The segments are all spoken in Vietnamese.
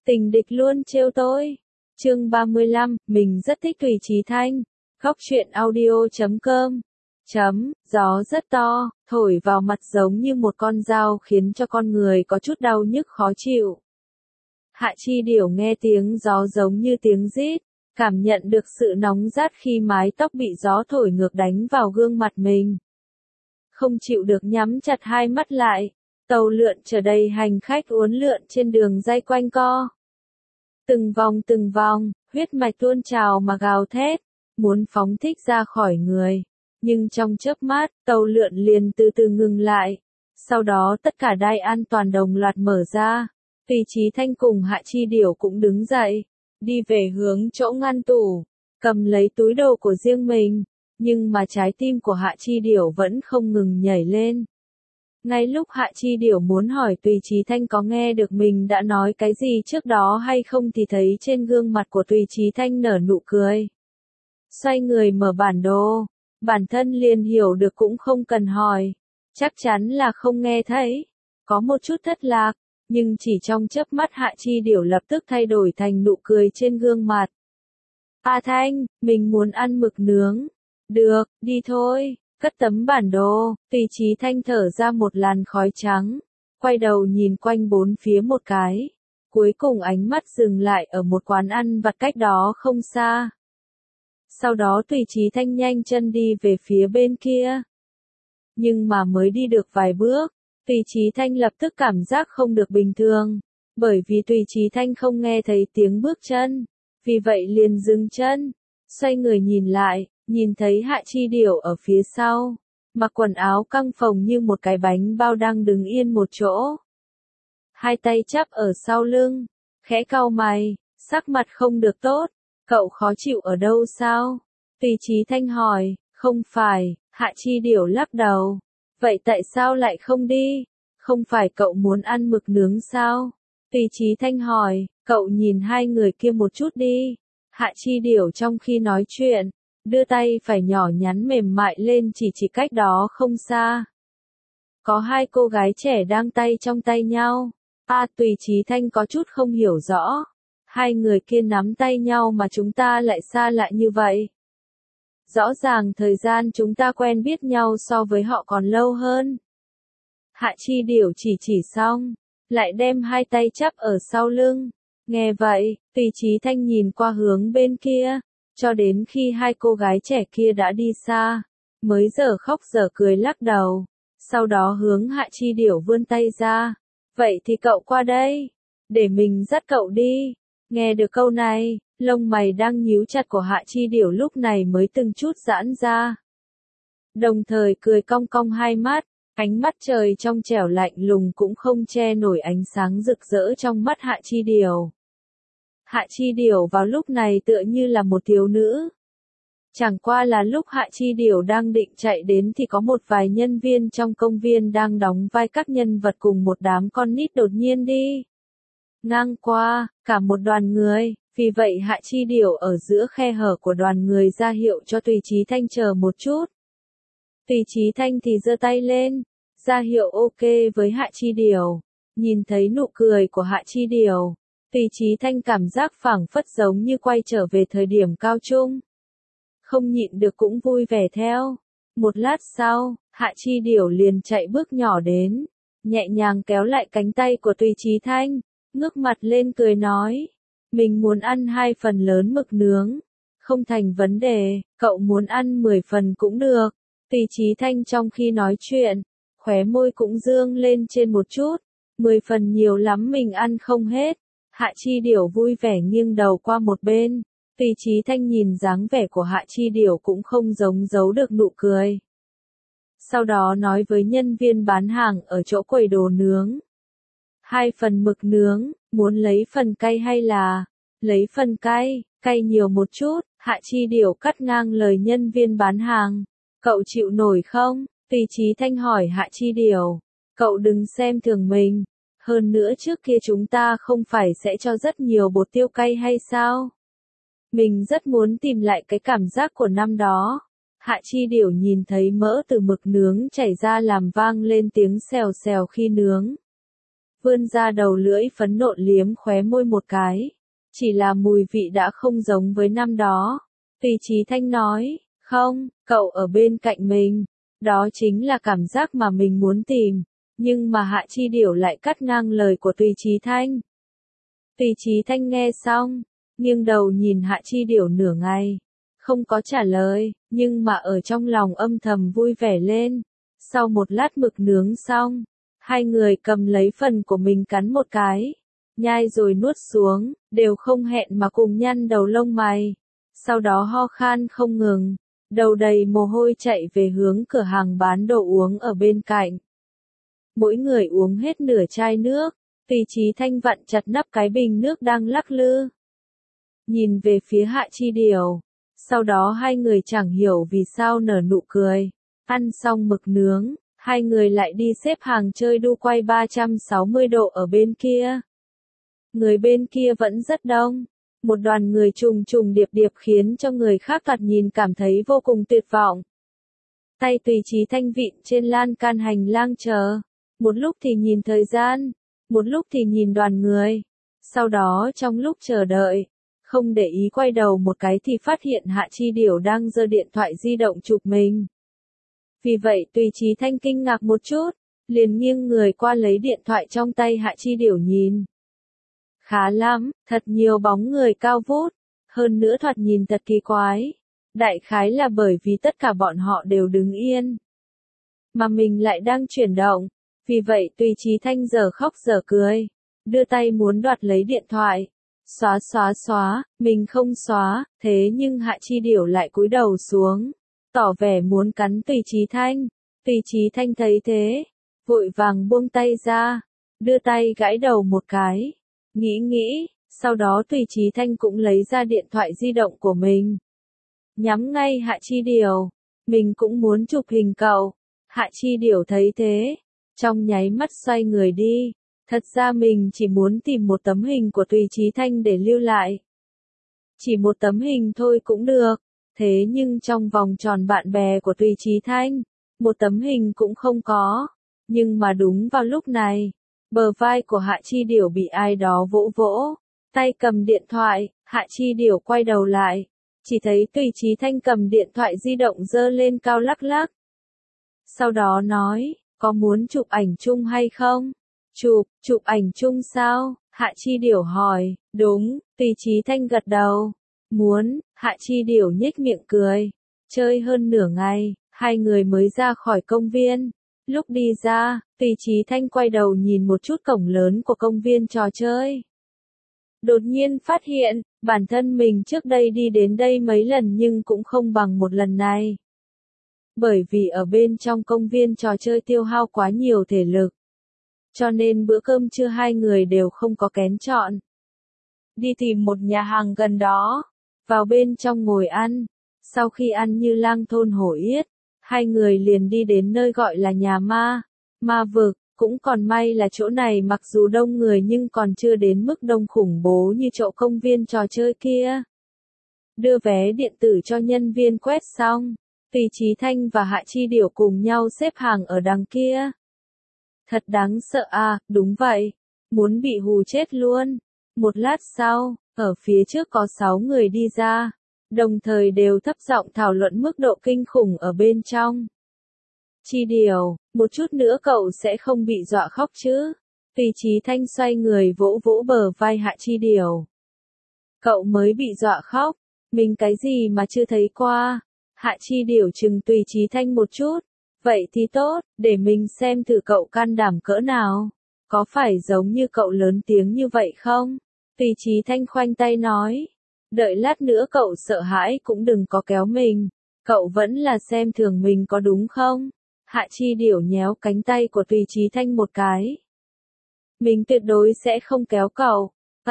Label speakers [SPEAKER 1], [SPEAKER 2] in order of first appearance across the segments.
[SPEAKER 1] Tình địch luôn trêu tôi. Chương 35, mình rất thích Tùy Chí Thanh. Góc truyện audio.com. Gió rất to, thổi vào mặt giống như một con dao khiến cho con người có chút đau nhức khó chịu. Hạ Chi Điểu nghe tiếng gió giống như tiếng rít, cảm nhận được sự nóng rát khi mái tóc bị gió thổi ngược đánh vào gương mặt mình. Không chịu được nhắm chặt hai mắt lại, tàu lượn chở đầy hành khách uốn lượn trên đường ray quanh co. Từng vòng, huyết mạch tuôn trào mà gào thét, muốn phóng thích ra khỏi người. Nhưng trong chớp mắt, tàu lượn liền từ từ ngừng lại. Sau đó tất cả đai an toàn đồng loạt mở ra. Tùy Chí Thanh cùng Hạ Chi Điểu cũng đứng dậy, đi về hướng chỗ ngăn tủ, cầm lấy túi đồ của riêng mình. Nhưng mà trái tim của Hạ Chi Điểu vẫn không ngừng nhảy lên. Ngay lúc Hạ Chi Điểu muốn hỏi Tùy Chí Thanh có nghe được mình đã nói cái gì trước đó hay không thì thấy trên gương mặt của Tùy Chí Thanh nở nụ cười. Xoay người mở bản đồ, bản thân liền hiểu được cũng không cần hỏi. Chắc chắn là không nghe thấy. Có một chút thất lạc, nhưng chỉ trong chớp mắt Hạ Chi Điểu lập tức thay đổi thành nụ cười trên gương mặt. A Thanh, mình muốn ăn mực nướng. Được, đi thôi. Cất tấm bản đồ, Tùy Chí Thanh thở ra một làn khói trắng, quay đầu nhìn quanh bốn phía một cái, cuối cùng ánh mắt dừng lại ở một quán ăn vặt cách đó không xa. Sau đó Tùy Chí Thanh nhanh chân đi về phía bên kia. Nhưng mà mới đi được vài bước, Tùy Chí Thanh lập tức cảm giác không được bình thường, bởi vì Tùy Chí Thanh không nghe thấy tiếng bước chân, vì vậy liền dừng chân, xoay người nhìn lại. Nhìn thấy Hạ Chi Điểu ở phía sau, mặc quần áo căng phồng như một cái bánh bao đang đứng yên một chỗ. Hai tay chắp ở sau lưng, khẽ cau mày, sắc mặt không được tốt, cậu khó chịu ở đâu sao? Tùy Chí Thanh hỏi, không phải, Hạ Chi Điểu lắc đầu. Vậy tại sao lại không đi? Không phải cậu muốn ăn mực nướng sao? Tùy Chí Thanh hỏi, cậu nhìn hai người kia một chút đi. Hạ Chi Điểu trong khi nói chuyện, đưa tay phải nhỏ nhắn mềm mại lên chỉ cách đó không xa. Có hai cô gái trẻ đang tay trong tay nhau. Tùy Chí Thanh có chút không hiểu rõ. Hai người kia nắm tay nhau mà chúng ta lại xa lạ như vậy. Rõ ràng thời gian chúng ta quen biết nhau so với họ còn lâu hơn. Hạ Chi Điểu chỉ xong, lại đem hai tay chắp ở sau lưng. Nghe vậy, Tùy Chí Thanh nhìn qua hướng bên kia. Cho đến khi hai cô gái trẻ kia đã đi xa, mới giờ khóc giờ cười lắc đầu, sau đó hướng Hạ Chi Điểu vươn tay ra. Vậy thì cậu qua đây, để mình dắt cậu đi. Nghe được câu này, lông mày đang nhíu chặt của Hạ Chi Điểu lúc này mới từng chút giãn ra. Đồng thời cười cong cong hai mắt, ánh mắt trời trong trẻo lạnh lùng cũng không che nổi ánh sáng rực rỡ trong mắt Hạ Chi Điểu. Hạ Chi Điểu vào lúc này tựa như là một thiếu nữ. Chẳng qua là lúc Hạ Chi Điểu đang định chạy đến thì có một vài nhân viên trong công viên đang đóng vai các nhân vật cùng một đám con nít đột nhiên đi ngang qua, cả một đoàn người, vì vậy Hạ Chi Điểu ở giữa khe hở của đoàn người ra hiệu cho Tùy Chí Thanh chờ một chút. Tùy Chí Thanh thì giơ tay lên, ra hiệu ok với Hạ Chi Điểu. Nhìn thấy nụ cười của Hạ Chi Điểu, Tùy Chí Thanh cảm giác phảng phất giống như quay trở về thời điểm cao trung. Không nhịn được cũng vui vẻ theo. Một lát sau, Hạ Chi Điểu liền chạy bước nhỏ đến, nhẹ nhàng kéo lại cánh tay của Tùy Chí Thanh, ngước mặt lên cười nói, mình muốn ăn 2 phần lớn mực nướng. Không thành vấn đề, cậu muốn ăn 10 phần cũng được. Tùy Chí Thanh trong khi nói chuyện, khóe môi cũng dương lên trên một chút, 10 phần nhiều lắm mình ăn không hết. Hạ Chi Điểu vui vẻ nghiêng đầu qua một bên, Tùy Chí Thanh nhìn dáng vẻ của Hạ Chi Điểu cũng không giấu được nụ cười. Sau đó nói với nhân viên bán hàng ở chỗ quầy đồ nướng. 2 phần mực nướng, muốn lấy phần cay hay là? Lấy phần cay, cay nhiều một chút, Hạ Chi Điểu cắt ngang lời nhân viên bán hàng. Cậu chịu nổi không? Tùy Chí Thanh hỏi Hạ Chi Điểu. Cậu đừng xem thường mình. Hơn nữa trước kia chúng ta không phải sẽ cho rất nhiều bột tiêu cay hay sao? Mình rất muốn tìm lại cái cảm giác của năm đó. Hạ Chi Điểu nhìn thấy mỡ từ mực nướng chảy ra làm vang lên tiếng xèo xèo khi nướng. vươn ra đầu lưỡi phấn nộn liếm khóe môi một cái. Chỉ là mùi vị đã không giống với năm đó. Tùy Chí Thanh nói, không, cậu ở bên cạnh mình. Đó chính là cảm giác mà mình muốn tìm. Nhưng mà Hạ Chi Điểu lại cắt ngang lời của Tùy Chí Thanh. Tùy Chí Thanh nghe xong, nghiêng đầu nhìn Hạ Chi Điểu nửa ngày. Không có trả lời, nhưng mà ở trong lòng âm thầm vui vẻ lên. Sau một lát mực nướng xong, hai người cầm lấy phần của mình cắn một cái. Nhai rồi nuốt xuống, đều không hẹn mà cùng nhăn đầu lông mày. Sau đó ho khan không ngừng, đầu đầy mồ hôi chạy về hướng cửa hàng bán đồ uống ở bên cạnh. Mỗi người uống hết nửa chai nước, Tùy Chí Thanh vặn chặt nắp cái bình nước đang lắc lư. Nhìn về phía Hạ Chi Điểu, sau đó hai người chẳng hiểu vì sao nở nụ cười. Ăn xong mực nướng, hai người lại đi xếp hàng chơi đu quay 360 độ ở bên kia. Người bên kia vẫn rất đông. Một đoàn người trùng trùng điệp điệp khiến cho người khác thoạt nhìn cảm thấy vô cùng tuyệt vọng. Tay Tùy Chí Thanh vịn trên lan can hành lang chờ. Một lúc thì nhìn thời gian, một lúc thì nhìn đoàn người. Sau đó trong lúc chờ đợi, không để ý quay đầu một cái thì phát hiện Hạ Chi Điểu đang giơ điện thoại di động chụp mình. Vì vậy Tùy Chí Thanh kinh ngạc một chút, liền nghiêng người qua lấy điện thoại trong tay Hạ Chi Điểu nhìn. Khá lắm, thật nhiều bóng người cao vút, hơn nữa thoạt nhìn thật kỳ quái. Đại khái là bởi vì tất cả bọn họ đều đứng yên, mà mình lại đang chuyển động. Vì vậy Tùy Chí Thanh giờ khóc giờ cười, đưa tay muốn đoạt lấy điện thoại. Xóa, mình không xóa, thế nhưng Hạ Chi Điểu lại cúi đầu xuống, tỏ vẻ muốn cắn Tùy Chí Thanh. Tùy Chí Thanh thấy thế, vội vàng buông tay ra, đưa tay gãi đầu một cái. Nghĩ, sau đó Tùy Chí Thanh cũng lấy ra điện thoại di động của mình. Nhắm ngay Hạ Chi Điểu, mình cũng muốn chụp hình cậu. Hạ Chi Điểu thấy thế, trong nháy mắt xoay người đi. Thật ra mình chỉ muốn tìm một tấm hình của Tùy Chí Thanh để lưu lại. Chỉ một tấm hình thôi cũng được, thế nhưng trong vòng tròn bạn bè của Tùy Chí Thanh, một tấm hình cũng không có. Nhưng mà đúng vào lúc này, bờ vai của Hạ Chi Điểu bị ai đó vỗ vỗ, tay cầm điện thoại, Hạ Chi Điểu quay đầu lại, chỉ thấy Tùy Chí Thanh cầm điện thoại di động giơ lên cao lắc lắc. Sau đó nói, có muốn chụp ảnh chung hay không? Chụp ảnh chung sao? Hạ Chi Điểu hỏi. Đúng, Tùy Chí Thanh gật đầu. Muốn, Hạ Chi Điểu nhếch miệng cười. Chơi hơn nửa ngày, hai người mới ra khỏi công viên. Lúc đi ra, Tùy Chí Thanh quay đầu nhìn một chút cổng lớn của công viên trò chơi. Đột nhiên phát hiện, bản thân mình trước đây đi đến đây mấy lần nhưng cũng không bằng một lần này. Bởi vì ở bên trong công viên trò chơi tiêu hao quá nhiều thể lực. Cho nên bữa cơm trưa hai người đều không có kén chọn. Đi tìm một nhà hàng gần đó, vào bên trong ngồi ăn. Sau khi ăn như lang thôn hổ yết, hai người liền đi đến nơi gọi là nhà ma vực. Cũng còn may là chỗ này mặc dù đông người nhưng còn chưa đến mức đông khủng bố như chỗ công viên trò chơi kia. Đưa vé điện tử cho nhân viên quét xong, Tùy Chí Thanh và Hạ Chi Điểu cùng nhau xếp hàng ở đằng kia. Thật đáng sợ à, đúng vậy. Muốn bị hù chết luôn. Một lát sau, ở phía trước có 6 người đi ra. Đồng thời đều thấp giọng thảo luận mức độ kinh khủng ở bên trong. Chi Điểu, một chút nữa cậu sẽ không bị dọa khóc chứ? Tùy Chí Thanh xoay người vỗ vỗ bờ vai Hạ Chi Điểu. Cậu mới bị dọa khóc. Mình cái gì mà chưa thấy qua? Hạ Chi Điểu chừng Tùy Chí Thanh một chút. Vậy thì tốt, để mình xem thử cậu can đảm cỡ nào. Có phải giống như cậu lớn tiếng như vậy không? Tùy Chí Thanh khoanh tay nói. Đợi lát nữa cậu sợ hãi cũng đừng có kéo mình. Cậu vẫn là xem thường mình có đúng không? Hạ Chi Điểu nhéo cánh tay của Tùy Chí Thanh một cái. Mình tuyệt đối sẽ không kéo cậu.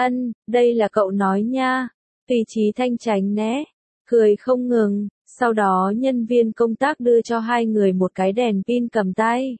[SPEAKER 1] Đây là cậu nói nha. Tùy Chí Thanh tránh né, cười không ngừng. Sau đó nhân viên công tác đưa cho hai người một cái đèn pin cầm tay.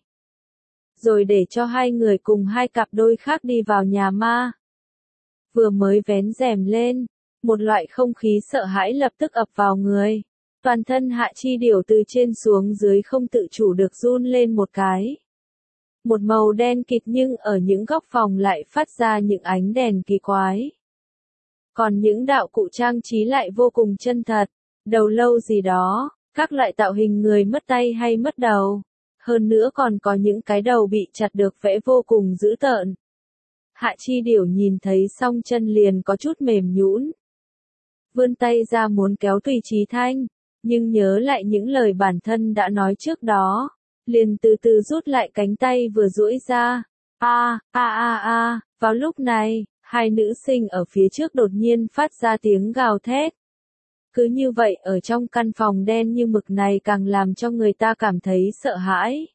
[SPEAKER 1] Rồi để cho hai người cùng hai cặp đôi khác đi vào nhà ma. Vừa mới vén rèm lên, một loại không khí sợ hãi lập tức ập vào người. Toàn thân Hạ Chi Điểu từ trên xuống dưới không tự chủ được run lên một cái. một màu đen kịt nhưng ở những góc phòng lại phát ra những ánh đèn kỳ quái. Còn những đạo cụ trang trí lại vô cùng chân thật, đầu lâu gì đó, các loại tạo hình người mất tay hay mất đầu. Hơn nữa còn có những cái đầu bị chặt được vẽ vô cùng dữ tợn. Hạ Chi Điểu nhìn thấy xong chân liền có chút mềm nhũn. Vươn tay ra muốn kéo Tùy Chí Thanh, nhưng nhớ lại những lời bản thân đã nói trước đó, liền từ từ rút lại cánh tay vừa duỗi ra. Vào lúc này, hai nữ sinh ở phía trước đột nhiên phát ra tiếng gào thét. Cứ như vậy ở trong căn phòng đen như mực này càng làm cho người ta cảm thấy sợ hãi.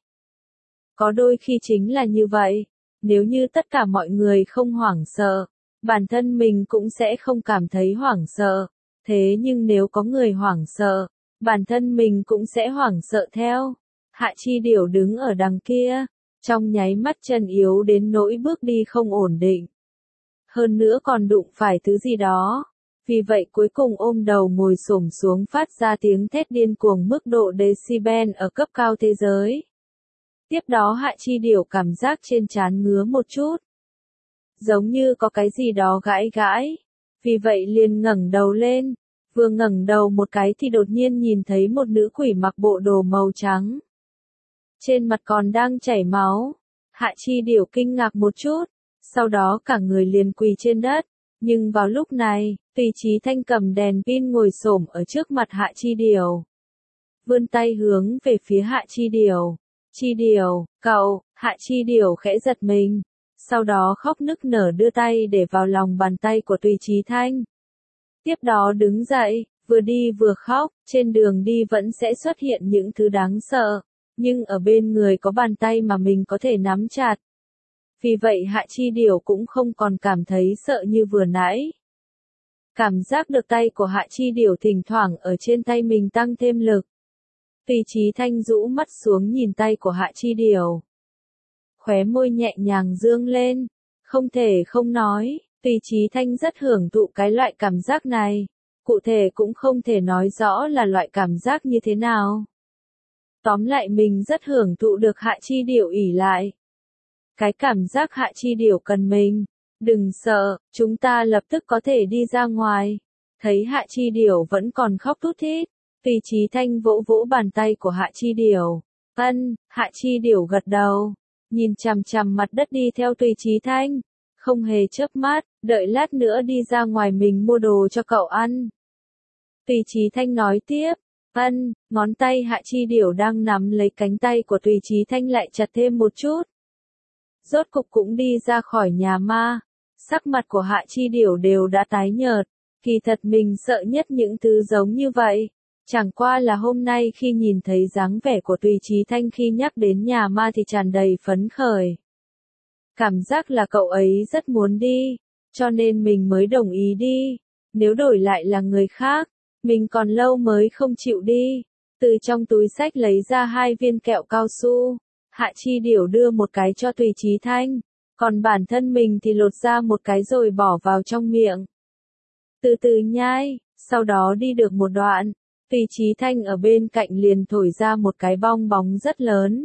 [SPEAKER 1] Có đôi khi chính là như vậy, nếu như tất cả mọi người không hoảng sợ, bản thân mình cũng sẽ không cảm thấy hoảng sợ. Thế nhưng nếu có người hoảng sợ, bản thân mình cũng sẽ hoảng sợ theo. Hạ Chi Điểu đứng ở đằng kia, trong nháy mắt chân yếu đến nỗi bước đi không ổn định. Hơn nữa còn đụng phải thứ gì đó. Vì vậy cuối cùng ôm đầu ngồi xổm xuống phát ra tiếng thét điên cuồng mức độ decibel ở cấp cao thế giới. Tiếp đó Hạ Chi Điểu cảm giác trên trán ngứa một chút. Giống như có cái gì đó gãi gãi. Vì vậy liền ngẩng đầu lên. Vừa ngẩng đầu một cái thì đột nhiên nhìn thấy một nữ quỷ mặc bộ đồ màu trắng. Trên mặt còn đang chảy máu. Hạ Chi Điểu kinh ngạc một chút. Sau đó cả người liền quỳ trên đất. Nhưng vào lúc này, Tùy Chí Thanh cầm đèn pin ngồi xổm ở trước mặt Hạ Chi Điểu. Vươn tay hướng về phía Hạ Chi Điểu. Chi Điểu, cậu, Hạ Chi Điểu khẽ giật mình. Sau đó khóc nức nở đưa tay để vào lòng bàn tay của Tùy Chí Thanh. Tiếp đó đứng dậy, vừa đi vừa khóc, trên đường đi vẫn sẽ xuất hiện những thứ đáng sợ. Nhưng ở bên người có bàn tay mà mình có thể nắm chặt. Vì vậy Hạ Chi Điểu cũng không còn cảm thấy sợ như vừa nãy. Cảm giác được tay của Hạ Chi Điểu thỉnh thoảng ở trên tay mình tăng thêm lực. Tùy Chí Thanh rũ mắt xuống nhìn tay của Hạ Chi Điểu. Khóe môi nhẹ nhàng dương lên. Không thể không nói, Tùy Chí Thanh rất hưởng thụ cái loại cảm giác này. Cụ thể cũng không thể nói rõ là loại cảm giác như thế nào. Tóm lại mình rất hưởng thụ được Hạ Chi Điểu ỷ lại. Cái cảm giác Hạ Chi Điểu cần mình. Đừng sợ, chúng ta lập tức có thể đi ra ngoài. Thấy Hạ Chi Điểu vẫn còn khóc thút thít. Tùy Chí Thanh vỗ vỗ bàn tay của Hạ Chi Điểu. Hạ Chi Điểu gật đầu. Nhìn chằm chằm mặt đất đi theo Tùy Chí Thanh. Không hề chớp mắt, đợi lát nữa đi ra ngoài mình mua đồ cho cậu ăn. Tùy Chí Thanh nói tiếp. Ngón tay Hạ Chi Điểu đang nắm lấy cánh tay của Tùy Chí Thanh lại chặt thêm một chút. Rốt cục cũng đi ra khỏi nhà ma. Sắc mặt của Hạ Chi Điểu đều đã tái nhợt. Kỳ thật mình sợ nhất những thứ giống như vậy. Chẳng qua là hôm nay khi nhìn thấy dáng vẻ của Tùy Chí Thanh khi nhắc đến nhà ma thì tràn đầy phấn khởi. Cảm giác là cậu ấy rất muốn đi, cho nên mình mới đồng ý đi. Nếu đổi lại là người khác, mình còn lâu mới không chịu đi. Từ trong túi xách lấy ra 2 viên kẹo cao su. Hạ Chi Điểu đưa một cái cho Tùy Chí Thanh, còn bản thân mình thì lột ra một cái rồi bỏ vào trong miệng. Từ từ nhai, sau đó đi được một đoạn, Tùy Chí Thanh ở bên cạnh liền thổi ra một cái bong bóng rất lớn.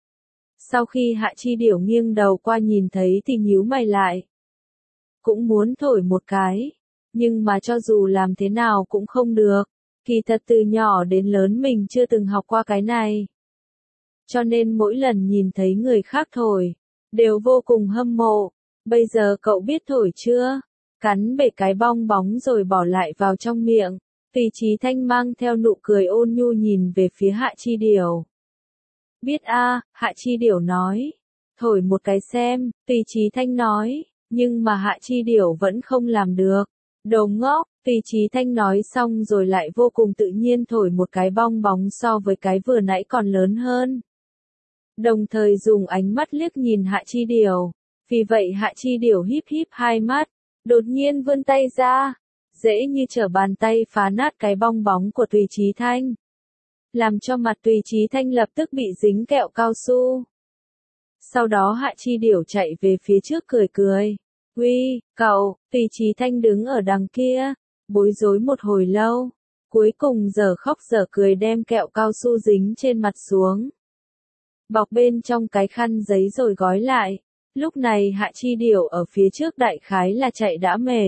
[SPEAKER 1] Sau khi Hạ Chi Điểu nghiêng đầu qua nhìn thấy thì nhíu mày lại. Cũng muốn thổi một cái, nhưng mà cho dù làm thế nào cũng không được. Kỳ thật từ nhỏ đến lớn mình chưa từng học qua cái này. Cho nên mỗi lần nhìn thấy người khác thổi, đều vô cùng hâm mộ. Bây giờ cậu biết thổi chưa? Cắn bể cái bong bóng rồi bỏ lại vào trong miệng. Tùy Chí Thanh mang theo nụ cười ôn nhu nhìn về phía Hạ Chi Điểu. Biết a, Hạ Chi Điểu nói. Thổi một cái xem, Tùy Chí Thanh nói, nhưng mà Hạ Chi Điểu vẫn không làm được. Đồ ngốc, Tùy Chí Thanh nói xong rồi lại vô cùng tự nhiên thổi một cái bong bóng so với cái vừa nãy còn lớn hơn. Đồng thời dùng ánh mắt liếc nhìn Hạ Chi Điểu. Vì vậy Hạ Chi Điểu híp híp hai mắt, đột nhiên vươn tay ra, dễ như trở bàn tay phá nát cái bong bóng của Tùy Chí Thanh. Làm cho mặt Tùy Chí Thanh lập tức bị dính kẹo cao su. Sau đó Hạ Chi Điểu chạy về phía trước cười cười. Uy, cậu, Tùy Chí Thanh đứng ở đằng kia, bối rối một hồi lâu. Cuối cùng giờ khóc giờ cười đem kẹo cao su dính trên mặt xuống. bọc bên trong cái khăn giấy rồi gói lại. Lúc này Hạ Chi Điểu ở phía trước đại khái là chạy đã mệt.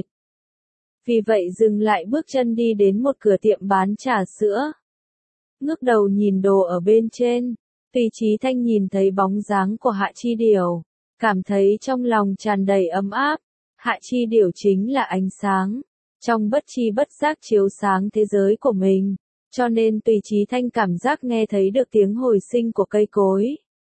[SPEAKER 1] Vì vậy dừng lại bước chân đi đến một cửa tiệm bán trà sữa. Ngước đầu nhìn đồ ở bên trên, Tùy Chí Thanh nhìn thấy bóng dáng của Hạ Chi Điểu, cảm thấy trong lòng tràn đầy ấm áp. Hạ Chi Điểu chính là ánh sáng, trong bất chi bất giác chiếu sáng thế giới của mình, cho nên Tùy Chí Thanh cảm giác nghe thấy được tiếng hồi sinh của cây cối.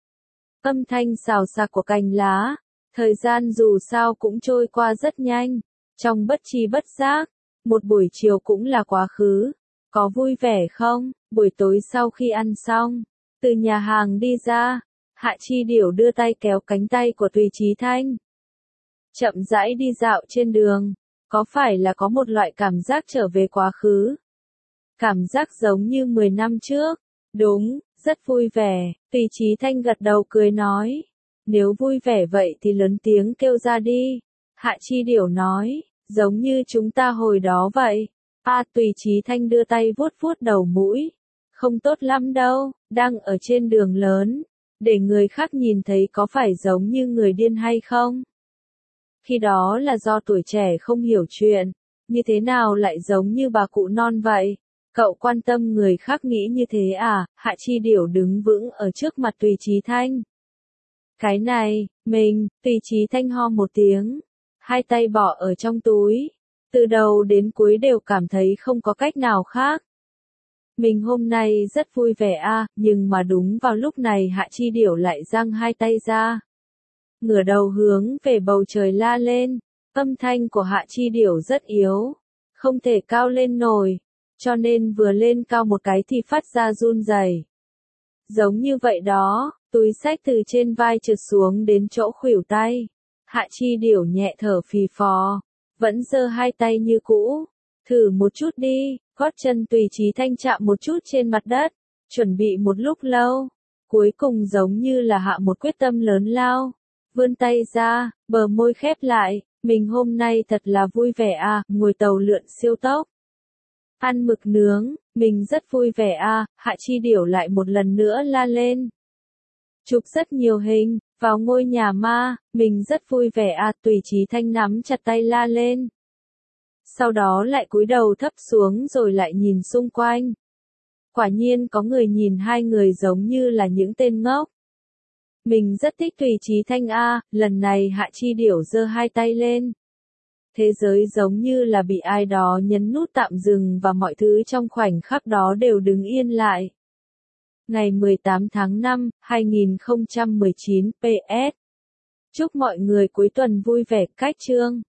[SPEAKER 1] Âm thanh xào xạc của cành lá, thời gian dù sao cũng trôi qua rất nhanh, trong bất chi bất giác, một buổi chiều cũng là quá khứ. Có vui vẻ không? Buổi tối sau khi ăn xong, từ nhà hàng đi ra, Hạ Chi Điểu đưa tay kéo cánh tay của Tùy Chí Thanh. Chậm rãi đi dạo trên đường, có phải là có một loại cảm giác trở về quá khứ? Cảm giác giống như 10 năm trước. Đúng, rất vui vẻ, Tùy Chí Thanh gật đầu cười nói. Nếu vui vẻ vậy thì lớn tiếng kêu ra đi. Hạ Chi Điểu nói, giống như chúng ta hồi đó vậy. Tùy Chí Thanh đưa tay vuốt vuốt đầu mũi. Không tốt lắm đâu, đang ở trên đường lớn. Để người khác nhìn thấy có phải giống như người điên hay không? Khi đó là do tuổi trẻ không hiểu chuyện. Như thế nào lại giống như bà cụ non vậy? Cậu quan tâm người khác nghĩ như thế à? Hạ Chi Điểu đứng vững ở trước mặt Tùy Chí Thanh. Cái này, Tùy Chí Thanh ho một tiếng. Hai tay bỏ ở trong túi. Từ đầu đến cuối đều cảm thấy không có cách nào khác. Mình hôm nay rất vui vẻ nhưng mà đúng vào lúc này Hạ Chi Điểu lại giang hai tay ra. Ngửa đầu hướng về bầu trời la lên. Âm thanh của Hạ Chi Điểu rất yếu, không thể cao lên nổi, cho nên vừa lên cao một cái thì phát ra run rẩy. Giống như vậy đó, túi xách từ trên vai trượt xuống đến chỗ khuỷu tay. Hạ Chi Điểu nhẹ thở phì phò, vẫn giơ hai tay như cũ. Thử một chút đi, gót chân Tùy Chí Thanh chạm một chút trên mặt đất, chuẩn bị một lúc lâu. Cuối cùng giống như là hạ một quyết tâm lớn lao. Vươn tay ra, bờ môi khép lại, mình hôm nay thật là vui vẻ ngồi tàu lượn siêu tốc. Ăn mực nướng, mình rất vui vẻ Hạ Chi Điểu lại một lần nữa la lên. Chụp rất nhiều hình, vào ngôi nhà ma, mình rất vui vẻ Tùy Chí Thanh nắm chặt tay la lên. Sau đó lại cúi đầu thấp xuống rồi lại nhìn xung quanh. Quả nhiên có người nhìn hai người giống như là những tên ngốc. Mình rất thích Tùy Chí Thanh lần này Hạ Chi Điểu giơ hai tay lên. Thế giới giống như là bị ai đó nhấn nút tạm dừng và mọi thứ trong khoảnh khắc đó đều đứng yên lại. Ngày 18 tháng 5, 2019 PS. Chúc mọi người cuối tuần vui vẻ. Cách chương